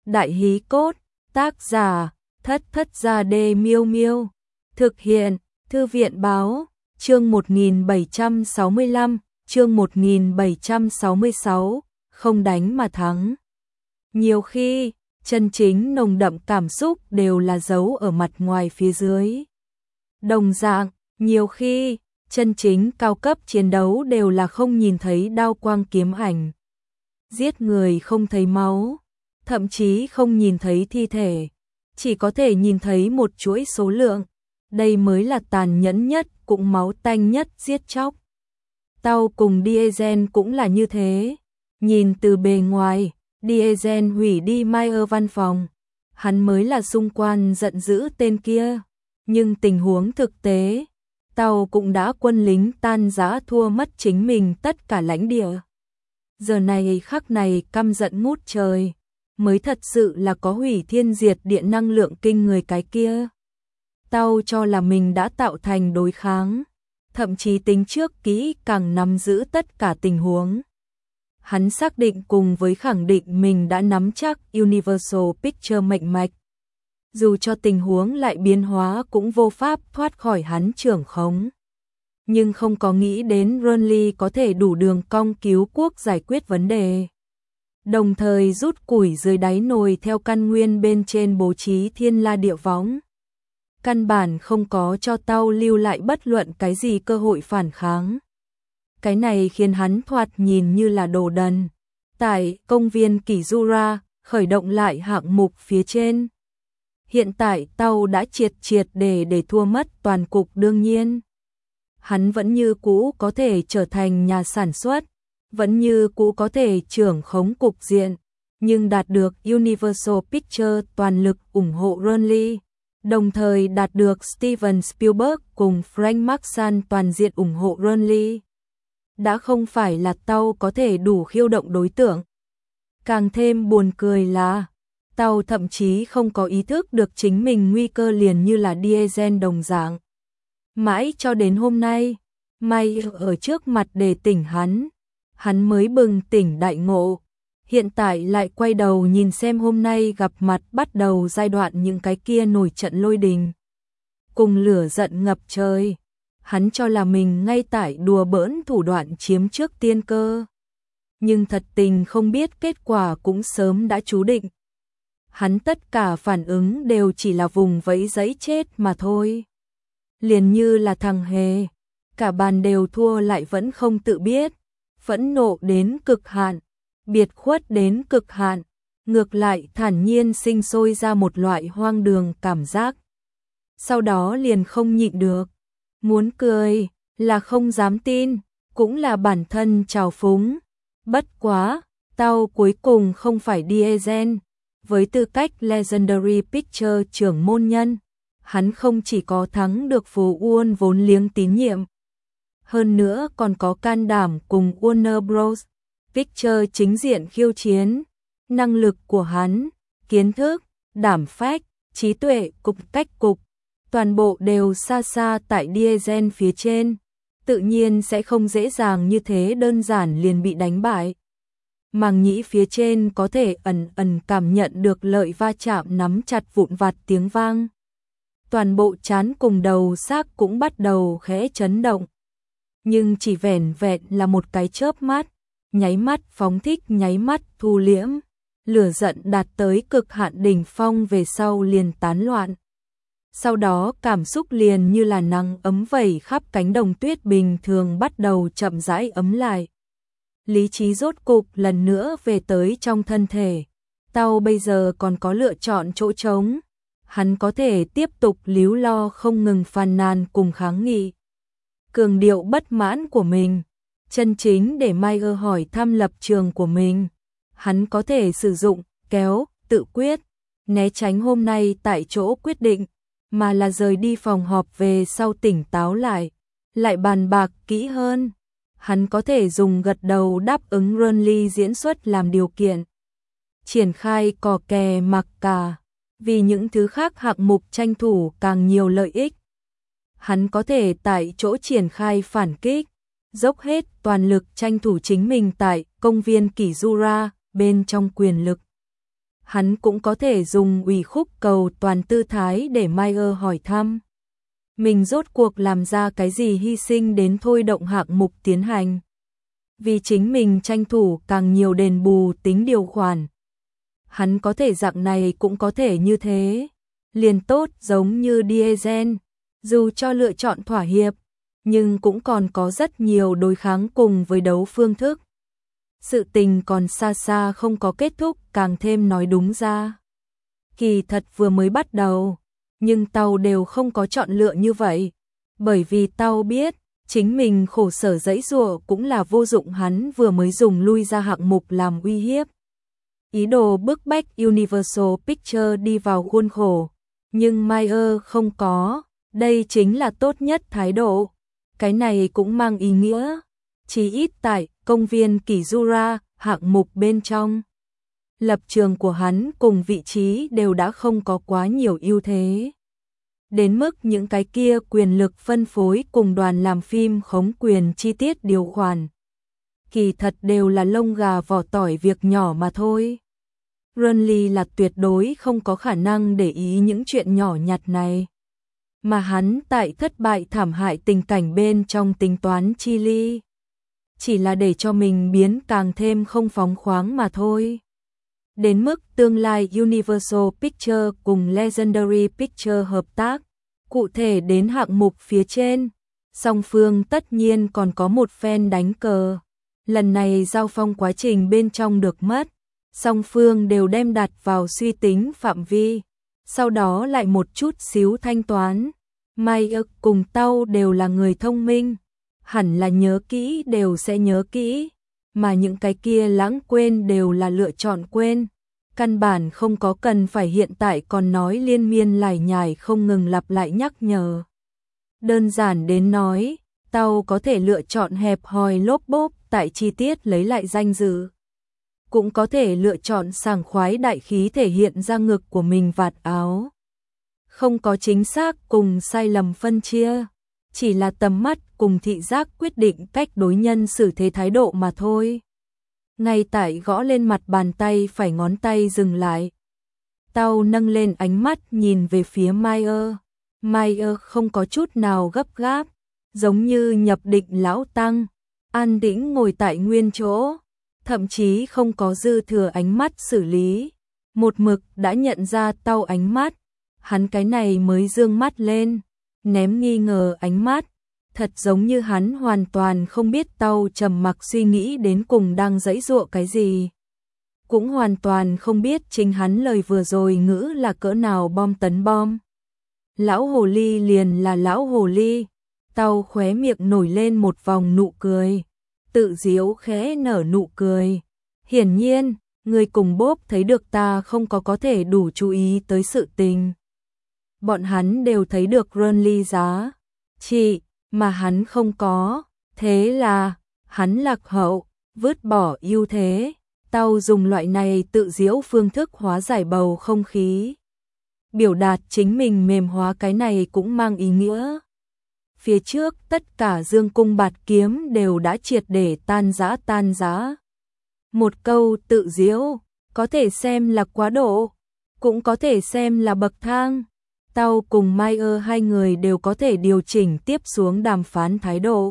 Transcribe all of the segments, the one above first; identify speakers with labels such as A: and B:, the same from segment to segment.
A: Đại hí cốt, tác giả, Thất Thất Gia Đê Miêu Miêu. Thực hiện, Thư viện báo, chương 1765, chương 1766, không đánh mà thắng. Nhiều khi, chân chính nồng đậm cảm xúc đều là giấu ở mặt ngoài phía dưới. Đồng dạng, nhiều khi, chân chính cao cấp chiến đấu đều là không nhìn thấy đao quang kiếm ảnh. Giết người không thấy máu, thậm chí không nhìn thấy thi thể, chỉ có thể nhìn thấy một chuỗi số lượng. Đây mới là tàn nhẫn nhất, cũng máu tanh nhất giết chóc. Tao cùng Diesel cũng là như thế. Nhìn từ bề ngoài, Diesel hủy đi Meyer văn phòng. Hắn mới là xung quan giận dữ tên kia. Nhưng tình huống thực tế, Tao cũng đã quân lính tan rã thua mất chính mình tất cả lãnh địa. Giờ này khắc này căm giận ngút trời, mới thật sự là có hủy thiên diệt địa năng lượng kinh người cái kia. Tao cho là mình đã tạo thành đối kháng, thậm chí tính trước kỹ càng nắm giữ tất cả tình huống. Hắn xác định cùng với khẳng định mình đã nắm chắc Universal Pictures mệnh mạch. Dù cho tình huống lại biến hóa cũng vô pháp thoát khỏi hắn trưởng khống. Nhưng không có nghĩ đến Renly có thể đủ đường cong cứu quốc giải quyết vấn đề. Đồng thời rút củi dưới đáy nồi theo căn nguyên bên trên bố trí thiên la địa võng. Căn bản không có cho Tao lưu lại bất luận cái gì cơ hội phản kháng. Cái này khiến hắn thoạt nhìn như là đồ đần. Tại công viên Kizura, khởi động lại hạng mục phía trên. Hiện tại Tao đã triệt để thua mất toàn cục đương nhiên. Hắn vẫn như cũ có thể trở thành nhà sản xuất, vẫn như cũ có thể trưởng khống cục diện, nhưng đạt được Universal Pictures toàn lực ủng hộ Renly, đồng thời đạt được Steven Spielberg cùng Frank Marshall toàn diện ủng hộ Renly. Đã không phải là Tao có thể đủ khiêu động đối tượng. Càng thêm buồn cười là, Tao thậm chí không có ý thức được chính mình nguy cơ liền như là Diesel đồng dạng. Mãi cho đến hôm nay, May ở trước mặt để tỉnh hắn mới bừng tỉnh đại ngộ. Hiện tại lại quay đầu nhìn xem hôm nay gặp mặt bắt đầu giai đoạn những cái kia nổi trận lôi đình. Cùng lửa giận ngập trời, hắn cho là mình ngay tại đùa bỡn thủ đoạn chiếm trước tiên cơ. Nhưng thật tình không biết kết quả cũng sớm đã chú định. Hắn tất cả phản ứng đều chỉ là vùng vẫy giấy chết mà thôi. Liền như là thằng hề, cả bàn đều thua lại vẫn không tự biết, phẫn nộ đến cực hạn, biệt khuất đến cực hạn, ngược lại thản nhiên sinh sôi ra một loại hoang đường cảm giác. Sau đó liền không nhịn được, muốn cười, là không dám tin, cũng là bản thân trào phúng. Bất quá, Tao cuối cùng không phải Diesel, với tư cách Legendary Pictures trưởng môn nhân. Hắn không chỉ có thắng được Phù Uôn vốn liếng tín nhiệm, hơn nữa còn có can đảm cùng Warner Bros. Pictures chính diện khiêu chiến. Năng lực của hắn, kiến thức, đảm phách, trí tuệ, cách cục, toàn bộ đều xa xa tại Diesel phía trên, tự nhiên sẽ không dễ dàng như thế đơn giản liền bị đánh bại. Màng nhĩ phía trên có thể ẩn cảm nhận được lợi va chạm nắm chặt vụn vặt tiếng vang. Toàn bộ trán cùng đầu xác cũng bắt đầu khẽ chấn động. Nhưng chỉ vẻn vẹn là một cái chớp mắt, nháy mắt phóng thích nháy mắt thu liễm, lửa giận đạt tới cực hạn đỉnh phong về sau liền tán loạn. Sau đó cảm xúc liền như là nắng ấm vẩy khắp cánh đồng tuyết bình thường bắt đầu chậm rãi ấm lại. Lý trí rốt cục lần nữa về tới trong thân thể. Tao bây giờ còn có lựa chọn chỗ trống. Hắn có thể tiếp tục líu lo không ngừng phàn nàn cùng kháng nghị. Cường điệu bất mãn của mình, chân chính để Meyer hỏi thăm lập trường của mình. Hắn có thể sử dụng, kéo, tự quyết, né tránh hôm nay tại chỗ quyết định, mà là rời đi phòng họp về sau tỉnh táo lại bàn bạc kỹ hơn. Hắn có thể dùng gật đầu đáp ứng Renly diễn xuất làm điều kiện. Triển khai cò kè mặc cả, vì những thứ khác hạng mục tranh thủ càng nhiều lợi ích. Hắn có thể tại chỗ triển khai phản kích, dốc hết toàn lực tranh thủ chính mình tại công viên Kizura bên trong quyền lực. hắn cũng có thể dùng ủy khúc cầu toàn tư thái để Meyer hỏi thăm. Mình rốt cuộc làm ra cái gì hy sinh đến thôi động hạng mục tiến hành. Vì chính mình tranh thủ càng nhiều đền bù tính điều khoản. Hắn có thể dạng này cũng có thể như thế. Liền tốt giống như Diesel, dù cho lựa chọn thỏa hiệp, nhưng cũng còn có rất nhiều đối kháng cùng với đấu phương thức. Sự tình còn xa xa không có kết thúc, càng thêm nói đúng ra. Kỳ thật vừa mới bắt đầu, nhưng Tao đều không có chọn lựa như vậy, bởi vì Tao biết, chính mình khổ sở giãy giụa cũng là vô dụng, hắn vừa mới dùng lui ra hạng mục làm uy hiếp. Ý đồ bức bách Universal Pictures đi vào khuôn khổ, nhưng Meyer không có, đây chính là tốt nhất thái độ. Cái này cũng mang ý nghĩa, chỉ ít tại công viên Kizura, hạng mục bên trong. Lập trường của hắn cùng vị trí đều đã không có quá nhiều ưu thế. Đến mức những cái kia quyền lực phân phối cùng đoàn làm phim khống quyền chi tiết điều khoản. Kỳ thật đều là lông gà vỏ tỏi việc nhỏ mà thôi. Runley là tuyệt đối không có khả năng để ý những chuyện nhỏ nhặt này. Mà hắn tại thất bại thảm hại tình cảnh bên trong tính toán chi ly. Chỉ là để cho mình biến càng thêm không phóng khoáng mà thôi. Đến mức tương lai Universal Pictures cùng Legendary Pictures hợp tác, cụ thể đến hạng mục phía trên, song phương tất nhiên còn có một phen đánh cờ. Lần này giao phong quá trình bên trong được mất, song phương đều đem đặt vào suy tính phạm vi, sau đó lại một chút xíu thanh toán. Meyer cùng Tao đều là người thông minh, hẳn là nhớ kỹ đều sẽ nhớ kỹ, mà những cái kia lãng quên đều là lựa chọn quên. Căn bản không có cần phải hiện tại còn nói liên miên lải nhải không ngừng lặp lại nhắc nhở. Đơn giản đến nói, Tao có thể lựa chọn hẹp hòi lốp bốp tại chi tiết lấy lại danh dự. Cũng có thể lựa chọn sảng khoái đại khí thể hiện ra ngực của mình vạt áo. Không có chính xác cùng sai lầm phân chia, chỉ là tầm mắt cùng thị giác quyết định cách đối nhân xử thế thái độ mà thôi. Ngay tại gõ lên mặt bàn tay phải ngón tay dừng lại. Tao nâng lên ánh mắt nhìn về phía Meyer. Meyer không có chút nào gấp gáp, giống như nhập định lão tăng, an tĩnh ngồi tại nguyên chỗ, thậm chí không có dư thừa ánh mắt xử lý. Một mực đã nhận ra Tao ánh mắt, hắn cái này mới dương mắt lên, ném nghi ngờ ánh mắt. Thật giống như hắn hoàn toàn không biết Tao trầm mặc suy nghĩ đến cùng đang giãy giụa cái gì. Cũng hoàn toàn không biết chính hắn lời vừa rồi ngữ là cỡ nào bom tấn bom. Lão hồ ly liền là lão hồ ly. Tao khóe miệng nổi lên một vòng nụ cười. Tự giễu khẽ nở nụ cười. Hiển nhiên, người cùng Bob thấy được ta không có thể đủ chú ý tới sự tình. Bọn hắn đều thấy được Runley giá trị mà hắn không có, thế là hắn lạc hậu, vứt bỏ ưu thế. Tao dùng loại này tự giễu phương thức hóa giải bầu không khí. Biểu đạt chính mình mềm hóa, cái này cũng mang ý nghĩa. Phía trước tất cả dương cung bạt kiếm đều đã triệt để tan rã. Một câu tự giễu, có thể xem là quá độ, cũng có thể xem là bậc thang. Tao cùng Meyer hai người đều có thể điều chỉnh tiếp xuống đàm phán thái độ.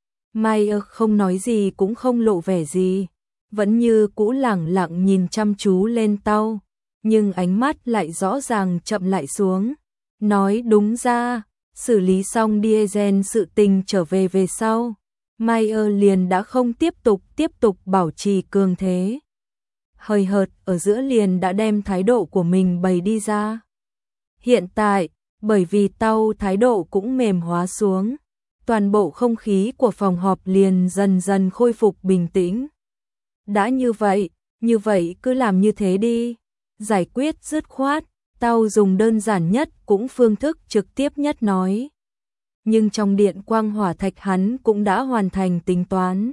A: Meyer không nói gì cũng không lộ vẻ gì, vẫn như cũ lẳng lặng nhìn chăm chú lên Tao, nhưng ánh mắt lại rõ ràng chậm lại xuống. Nói đúng ra, xử lý xong Diesel sự tình trở về sau, Meyer liền đã không tiếp tục bảo trì cường thế. Hời hợt ở giữa liền đã đem thái độ của mình bày đi ra. Hiện tại, bởi vì Tao thái độ cũng mềm hóa xuống, toàn bộ không khí của phòng họp liền dần dần khôi phục bình tĩnh. Đã như vậy cứ làm như thế đi. Giải quyết dứt khoát, Tao dùng đơn giản nhất cũng phương thức trực tiếp nhất nói. Nhưng trong điện quang hỏa thạch hắn cũng đã hoàn thành tính toán.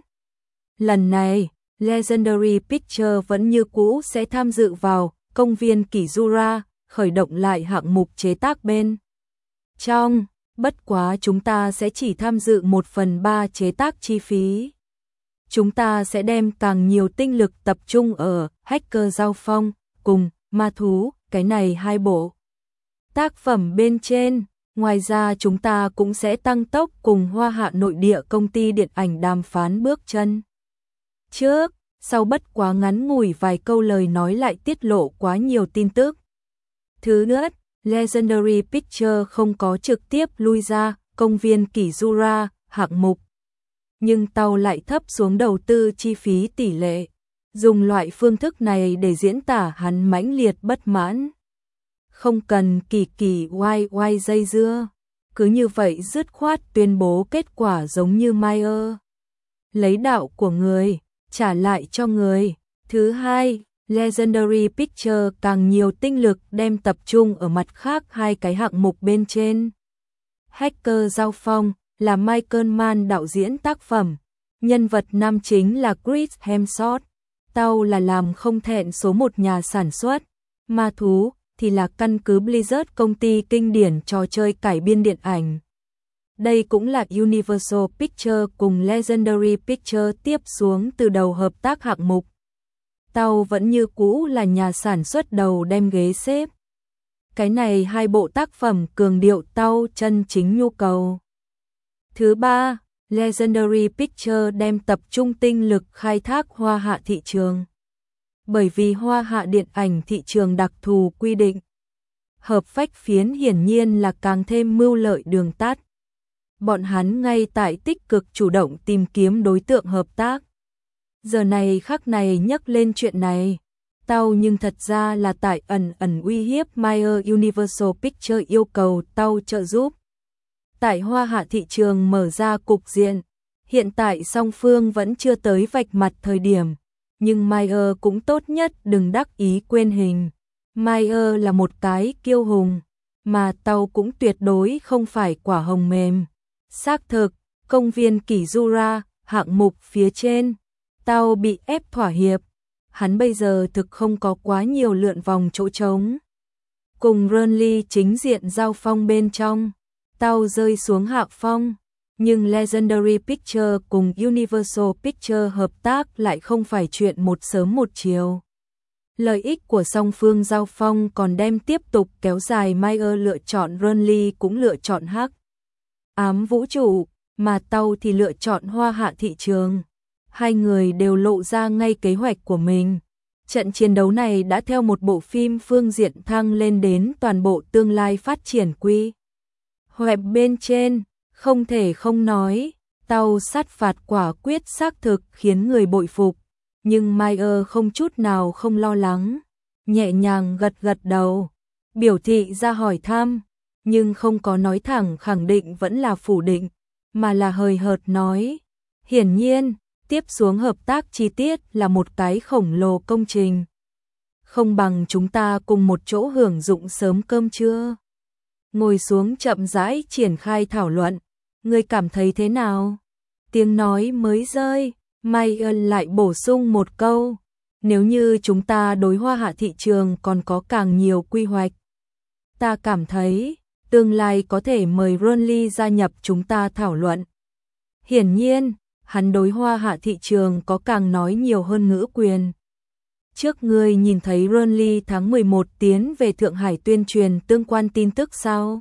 A: Lần này, Legendary Pictures vẫn như cũ sẽ tham dự vào công viên Kizura, khởi động lại hạng mục chế tác bên trong, bất quá chúng ta sẽ chỉ tham dự 1/3 chế tác chi phí. Chúng ta sẽ đem càng nhiều tinh lực tập trung ở hacker giao phong cùng Ma thú, cái này hai bộ tác phẩm bên trên. Ngoài ra chúng ta cũng sẽ tăng tốc cùng Hoa Hạ nội địa công ty điện ảnh đàm phán bước chân trước, sau bất quá ngắn ngủi vài câu lời nói lại tiết lộ quá nhiều tin tức. Thứ nhất, Legendary Pictures không có trực tiếp lui ra công viên Kizura hạng mục, nhưng tàu lại thấp xuống đầu tư chi phí tỷ lệ, dùng loại phương thức này để diễn tả hắn mãnh liệt bất mãn. Không cần kỳ oai dây dưa, cứ như vậy dứt khoát tuyên bố kết quả giống như Mayer. Lấy đạo của người, trả lại cho người. Thứ hai, Legendary Pictures càng nhiều tinh lực đem tập trung ở mặt khác hai cái hạng mục bên trên. Hacker Giao Phong là Michael Mann đạo diễn tác phẩm, nhân vật nam chính là Chris Hemsworth, tao là làm không thẹn số một nhà sản xuất, Ma thú thì là căn cứ Blizzard công ty kinh điển trò chơi cải biên điện ảnh. Đây cũng là Universal Pictures cùng Legendary Pictures tiếp xuống từ đầu hợp tác hạng mục. Tao vẫn như cũ là nhà sản xuất đầu đem ghế xếp. Cái này hai bộ tác phẩm cường điệu tao chân chính nhu cầu. Thứ ba, Legendary Pictures đem tập trung tinh lực khai thác Hoa Hạ thị trường. Bởi vì Hoa Hạ điện ảnh thị trường đặc thù quy định, hợp phách phiến hiển nhiên là càng thêm mưu lợi đường tắt. Bọn hắn ngay tại tích cực chủ động tìm kiếm đối tượng hợp tác. Giờ này khắc này nhắc lên chuyện này, tao nhưng thật ra là tại ẩn uy hiếp Mayer Universal Pictures yêu cầu tao trợ giúp. Tại Hoa Hạ thị trường mở ra cục diện, hiện tại song phương vẫn chưa tới vạch mặt thời điểm, nhưng Mayer cũng tốt nhất đừng đắc ý quên hình. Mayer là một cái kiêu hùng, mà tao cũng tuyệt đối không phải quả hồng mềm. Xác thực, công viên Kizura, hạng mục phía trên, tao bị ép thỏa hiệp. Hắn bây giờ thực không có quá nhiều lượn vòng chỗ trống. Cùng Burnley chính diện giao phong bên trong, tao rơi xuống hạ phong. Nhưng Legendary Pictures cùng Universal Pictures hợp tác lại không phải chuyện một sớm một chiều. Lợi ích của song phương giao phong còn đem tiếp tục kéo dài. Mayer lựa chọn Burnley cũng lựa chọn Hắc Ám Vũ trụ, mà tao thì lựa chọn Hoa Hạ thị trường. Hai người đều lộ ra ngay kế hoạch của mình. Trận chiến đấu này đã theo một bộ phim phương diện thăng lên đến toàn bộ tương lai phát triển quy hoạch bên trên. Không thể không nói, tao sát phạt quả quyết xác thực khiến người bội phục, nhưng Mayer không chút nào không lo lắng, nhẹ nhàng gật gật đầu, biểu thị ra hỏi thăm, nhưng không có nói thẳng khẳng định vẫn là phủ định, mà là hời hợt nói, hiển nhiên, tiếp xuống hợp tác chi tiết là một cái khổng lồ công trình. Không bằng chúng ta cùng một chỗ hưởng dụng sớm cơm trưa. Ngồi xuống chậm rãi triển khai thảo luận. Ngươi cảm thấy thế nào? Tiếng nói mới rơi, Mayer lại bổ sung một câu. Nếu như chúng ta đối Hoa Hạ thị trường còn có càng nhiều quy hoạch, ta cảm thấy tương lai có thể mời Burnley gia nhập chúng ta thảo luận. Hiển nhiên, hắn đối Hoa Hạ thị trường có càng nói nhiều hơn ngữ quyền. Trước ngươi nhìn thấy Burnley tháng 11 tiến về Thượng Hải tuyên truyền tương quan tin tức sao?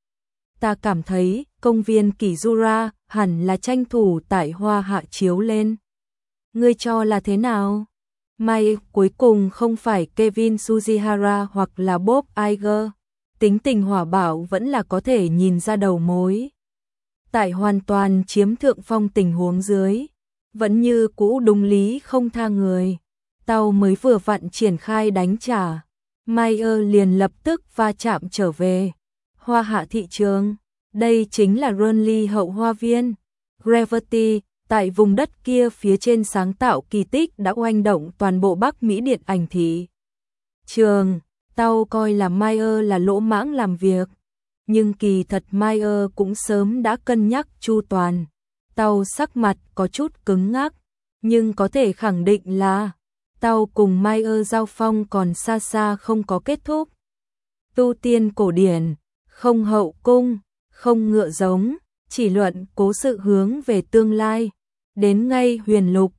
A: Ta cảm thấy công viên Kizura hẳn là tranh thủ tại Hoa Hạ chiếu lên. Ngươi cho là thế nào? May cuối cùng không phải Kevin Sujihara hoặc là Bob Iger. Tính tình hỏa bạo vẫn là có thể nhìn ra đầu mối. Tại hoàn toàn chiếm thượng phong tình huống dưới, vẫn như cũ đúng lý không tha người. Tao mới vừa vặn triển khai đánh trả, Mayer liền lập tức va chạm trở về. Hoa Hạ thị trường, đây chính là Burnley hậu hoa viên. Gravity, tại vùng đất kia phía trên sáng tạo kỳ tích đã oanh động toàn bộ Bắc Mỹ điện ảnh thị trường. Tao coi là Mayer là lỗ mãng làm việc, nhưng kỳ thật Mayer cũng sớm đã cân nhắc chu toàn. Tao sắc mặt có chút cứng ngắc, nhưng có thể khẳng định là tao cùng Mayer giao phong còn xa xa không có kết thúc. Tu tiên cổ điển, không hậu cung, không ngựa giống, chỉ luận cố sự hướng về tương lai. Đến ngay huyền lục,